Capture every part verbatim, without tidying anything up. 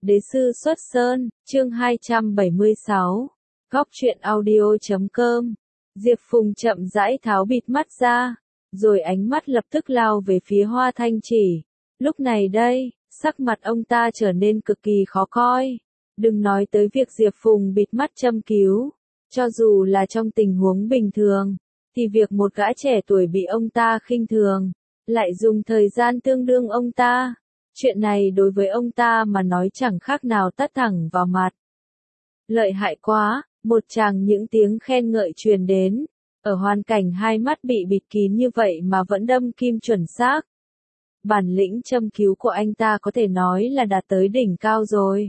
Đế sư xuất sơn, chương hai trăm bảy mươi sáu. Góc truyện audio chấm com. Diệp Phùng chậm rãi tháo bịt mắt ra, rồi ánh mắt lập tức lao về phía Hoa Thanh Chỉ. Lúc này đây, sắc mặt ông ta trở nên cực kỳ khó coi. Đừng nói tới việc Diệp Phùng bịt mắt châm cứu. Cho dù là trong tình huống bình thường, thì việc một gã trẻ tuổi bị ông ta khinh thường, lại dùng thời gian tương đương ông ta. Chuyện này đối với ông ta mà nói chẳng khác nào tát thẳng vào mặt. Lợi hại quá, một tràng những tiếng khen ngợi truyền đến, ở hoàn cảnh hai mắt bị bịt kín như vậy mà vẫn đâm kim chuẩn xác. Bản lĩnh châm cứu của anh ta có thể nói là đạt tới đỉnh cao rồi.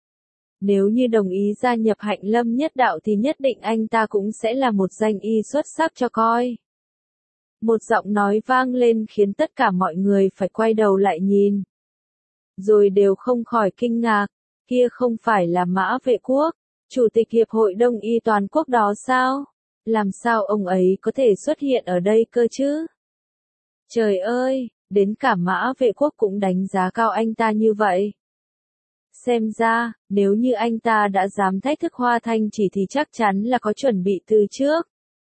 Nếu như đồng ý gia nhập Hạnh Lâm Nhất Đạo thì nhất định anh ta cũng sẽ là một danh y xuất sắc cho coi. Một giọng nói vang lên khiến tất cả mọi người phải quay đầu lại nhìn. Rồi đều không khỏi kinh ngạc, kia không phải là Mã Vệ Quốc, Chủ tịch Hiệp hội Đông y toàn quốc đó sao? Làm sao ông ấy có thể xuất hiện ở đây cơ chứ? Trời ơi, đến cả Mã Vệ Quốc cũng đánh giá cao anh ta như vậy. Xem ra, nếu như anh ta đã dám thách thức Hoa Thanh Chỉ thì chắc chắn là có chuẩn bị từ trước.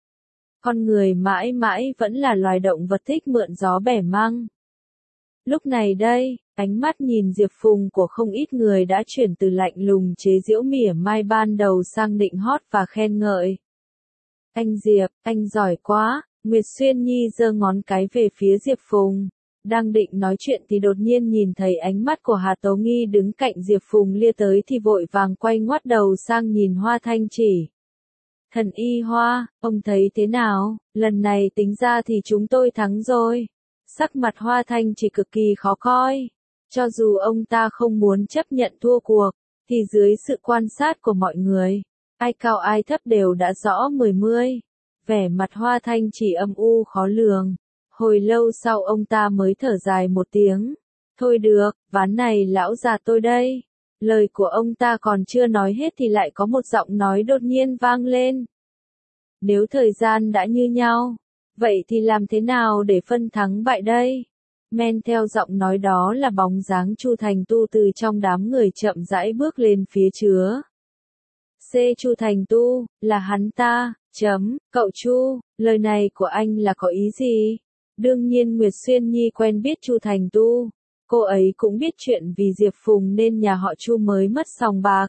Con người mãi mãi vẫn là loài động vật thích mượn gió bẻ măng. Lúc này đây, ánh mắt nhìn Diệp Phùng của không ít người đã chuyển từ lạnh lùng chế giễu mỉa mai ban đầu sang nịnh hót và khen ngợi. Anh Diệp, anh giỏi quá, Nguyệt Xuyên Nhi giơ ngón cái về phía Diệp Phùng. Đang định nói chuyện thì đột nhiên nhìn thấy ánh mắt của Hà Tố Nghi đứng cạnh Diệp Phùng lia tới thì vội vàng quay ngoắt đầu sang nhìn Hoa Thanh Chỉ. Thần y Hoa, ông thấy thế nào, lần này tính ra thì chúng tôi thắng rồi. Sắc mặt Hoa Thanh Chỉ cực kỳ khó coi. Cho dù ông ta không muốn chấp nhận thua cuộc, thì dưới sự quan sát của mọi người, ai cao ai thấp đều đã rõ mười mươi. Vẻ mặt Hoa Thanh Chỉ âm u khó lường. Hồi lâu sau ông ta mới thở dài một tiếng. Thôi được, ván này lão già tôi đây. Lời của ông ta còn chưa nói hết thì lại có một giọng nói đột nhiên vang lên. Nếu thời gian đã như nhau, vậy thì làm thế nào để phân thắng bại đây? Men theo giọng nói đó là bóng dáng Chu Thành Tu từ trong đám người chậm rãi bước lên phía chứa. C. Chu Thành Tu, là hắn ta, chấm, cậu Chu, lời này của anh là có ý gì? Đương nhiên Nguyệt Xuyên Nhi quen biết Chu Thành Tu, cô ấy cũng biết chuyện vì Diệp Phùng nên nhà họ Chu mới mất sòng bạc.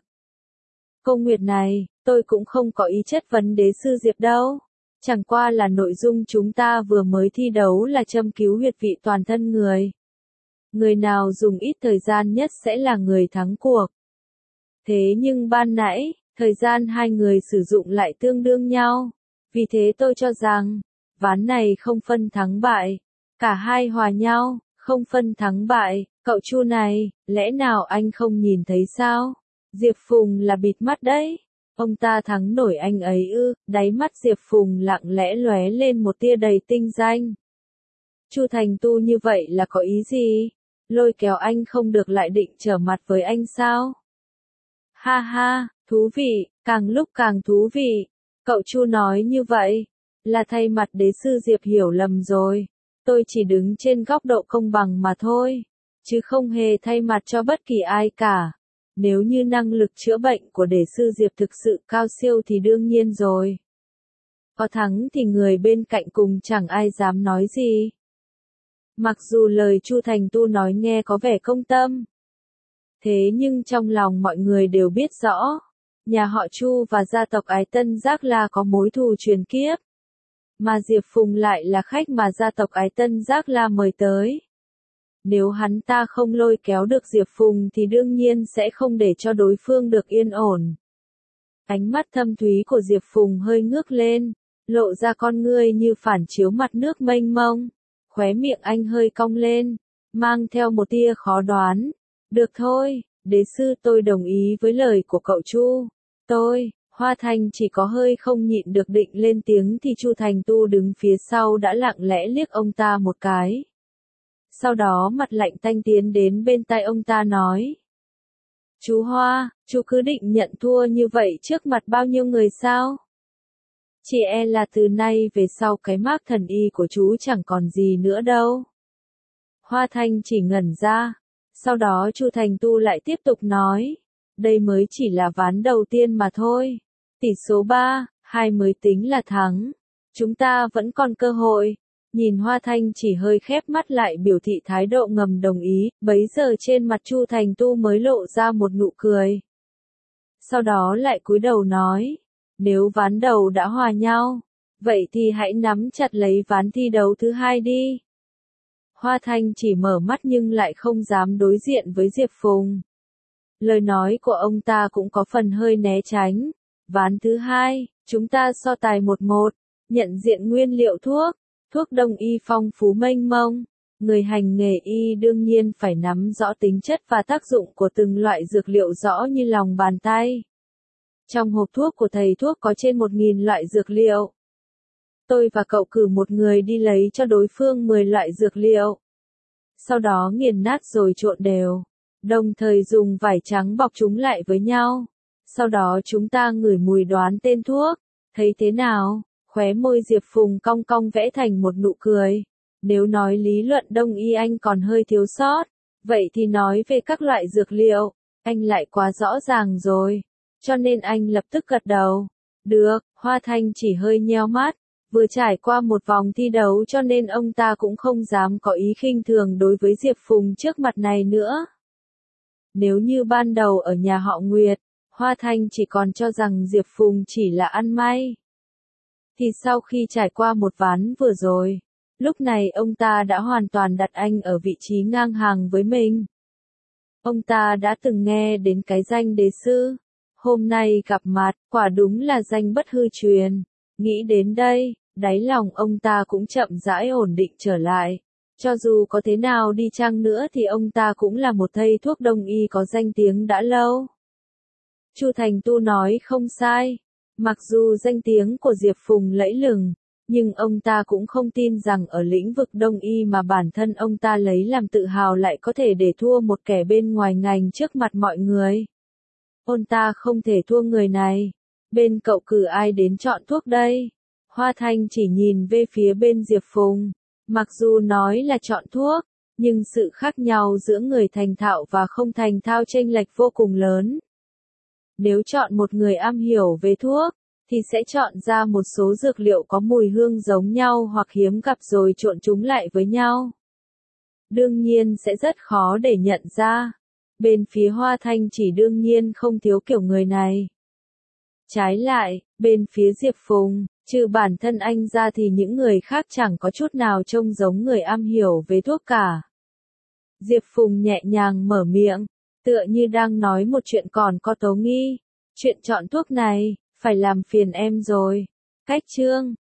Cô Nguyệt này, tôi cũng không có ý chất vấn đế sư Diệp đâu. Chẳng qua là nội dung chúng ta vừa mới thi đấu là châm cứu huyệt vị toàn thân người. Người nào dùng ít thời gian nhất sẽ là người thắng cuộc. Thế nhưng ban nãy, thời gian hai người sử dụng lại tương đương nhau. Vì thế tôi cho rằng, ván này không phân thắng bại. Cả hai hòa nhau, không phân thắng bại. Cậu Chu này, lẽ nào anh không nhìn thấy sao? Diệp Phùng là bịt mắt đấy. Ông ta thắng nổi anh ấy ư? Đáy mắt Diệp Phùng lặng lẽ lóe lên một tia đầy tinh danh. Chu Thành Tu như vậy là có ý gì? Lôi kéo anh không được lại định trở mặt với anh sao? Ha ha, thú vị, càng lúc càng thú vị. Cậu Chu nói như vậy, là thay mặt đế sư Diệp hiểu lầm rồi. Tôi chỉ đứng trên góc độ công bằng mà thôi, chứ không hề thay mặt cho bất kỳ ai cả. Nếu như năng lực chữa bệnh của đế sư Diệp thực sự cao siêu thì đương nhiên rồi. Có thắng thì người bên cạnh cùng chẳng ai dám nói gì. Mặc dù lời Chu Thành Tu nói nghe có vẻ công tâm, thế nhưng trong lòng mọi người đều biết rõ, nhà họ Chu và gia tộc Ái Tân Giác La có mối thù truyền kiếp. Mà Diệp Phùng lại là khách mà gia tộc Ái Tân Giác La mời tới. Nếu hắn ta không lôi kéo được Diệp Phùng thì đương nhiên sẽ không để cho đối phương được yên ổn. Ánh mắt thâm thúy của Diệp Phùng hơi ngước lên, lộ ra con ngươi như phản chiếu mặt nước mênh mông. Khóe miệng anh hơi cong lên, mang theo một tia khó đoán. Được thôi, đế sư tôi đồng ý với lời của cậu Chu. Tôi, Hoa Thanh chỉ có hơi không nhịn được định lên tiếng thì Chu Thành Tu đứng phía sau đã lặng lẽ liếc ông ta một cái. Sau đó mặt lạnh tanh tiến đến bên tai ông ta nói. Chú Hoa, chú cứ định nhận thua như vậy trước mặt bao nhiêu người sao? Chỉ e là từ nay về sau cái mác thần y của chú chẳng còn gì nữa đâu. Hoa Thanh chỉ ngẩn ra, Sau đó Chu Thành Tu lại tiếp tục nói, đây mới chỉ là ván đầu tiên mà thôi. Tỷ số ba, hai mới tính là thắng. Chúng ta vẫn còn cơ hội. Nhìn Hoa Thanh chỉ hơi khép mắt lại biểu thị thái độ ngầm đồng ý, bấy giờ trên mặt Chu Thành Tu mới lộ ra một nụ cười. Sau đó lại cúi đầu nói, nếu ván đầu đã hòa nhau, vậy thì hãy nắm chặt lấy ván thi đấu thứ hai đi. Hoa Thanh chỉ mở mắt nhưng lại không dám đối diện với Diệp Phùng. Lời nói của ông ta cũng có phần hơi né tránh. Ván thứ hai, chúng ta so tài một một, nhận diện nguyên liệu thuốc. Thuốc đông y phong phú mênh mông. Người hành nghề y đương nhiên phải nắm rõ tính chất và tác dụng của từng loại dược liệu rõ như lòng bàn tay. Trong hộp thuốc của thầy thuốc có trên một nghìn loại dược liệu. Tôi và cậu cử một người đi lấy cho đối phương mười loại dược liệu. Sau đó nghiền nát rồi trộn đều. Đồng thời dùng vải trắng bọc chúng lại với nhau. Sau đó chúng ta ngửi mùi đoán tên thuốc. Thấy thế nào? Khóe môi Diệp Phùng cong cong vẽ thành một nụ cười. Nếu nói lý luận đông y anh còn hơi thiếu sót, vậy thì nói về các loại dược liệu, anh lại quá rõ ràng rồi. Cho nên anh lập tức gật đầu. Được, Hoa Thanh chỉ hơi nheo mắt. Vừa trải qua một vòng thi đấu cho nên ông ta cũng không dám có ý khinh thường đối với Diệp Phùng trước mặt này nữa. Nếu như ban đầu ở nhà họ Nguyệt, Hoa Thanh chỉ còn cho rằng Diệp Phùng chỉ là ăn may. Thì sau khi trải qua một ván vừa rồi, lúc này ông ta đã hoàn toàn đặt anh ở vị trí ngang hàng với mình. Ông ta đã từng nghe đến cái danh đế sư. Hôm nay gặp mặt, quả đúng là danh bất hư truyền. Nghĩ đến đây, đáy lòng ông ta cũng chậm rãi ổn định trở lại. Cho dù có thế nào đi chăng nữa thì ông ta cũng là một thầy thuốc đông y có danh tiếng đã lâu. Chu Thành Tu nói không sai. Mặc dù danh tiếng của Diệp Phùng lẫy lừng, nhưng ông ta cũng không tin rằng ở lĩnh vực đông y mà bản thân ông ta lấy làm tự hào lại có thể để thua một kẻ bên ngoài ngành trước mặt mọi người. Ông ta không thể thua người này. Bên cậu cử ai đến chọn thuốc đây? Hoa Thanh chỉ nhìn về phía bên Diệp Phùng. Mặc dù nói là chọn thuốc, nhưng sự khác nhau giữa người thành thạo và không thành thạo chênh lệch vô cùng lớn. Nếu chọn một người am hiểu về thuốc, thì sẽ chọn ra một số dược liệu có mùi hương giống nhau hoặc hiếm gặp rồi trộn chúng lại với nhau. Đương nhiên sẽ rất khó để nhận ra. Bên phía Hoa Thanh chỉ đương nhiên không thiếu kiểu người này. Trái lại, bên phía Diệp Phùng, trừ bản thân anh ra thì những người khác chẳng có chút nào trông giống người am hiểu về thuốc cả. Diệp Phùng nhẹ nhàng mở miệng, tựa như đang nói một chuyện còn có tố nghi. Chuyện chọn thuốc này, phải làm phiền em rồi. Cách chương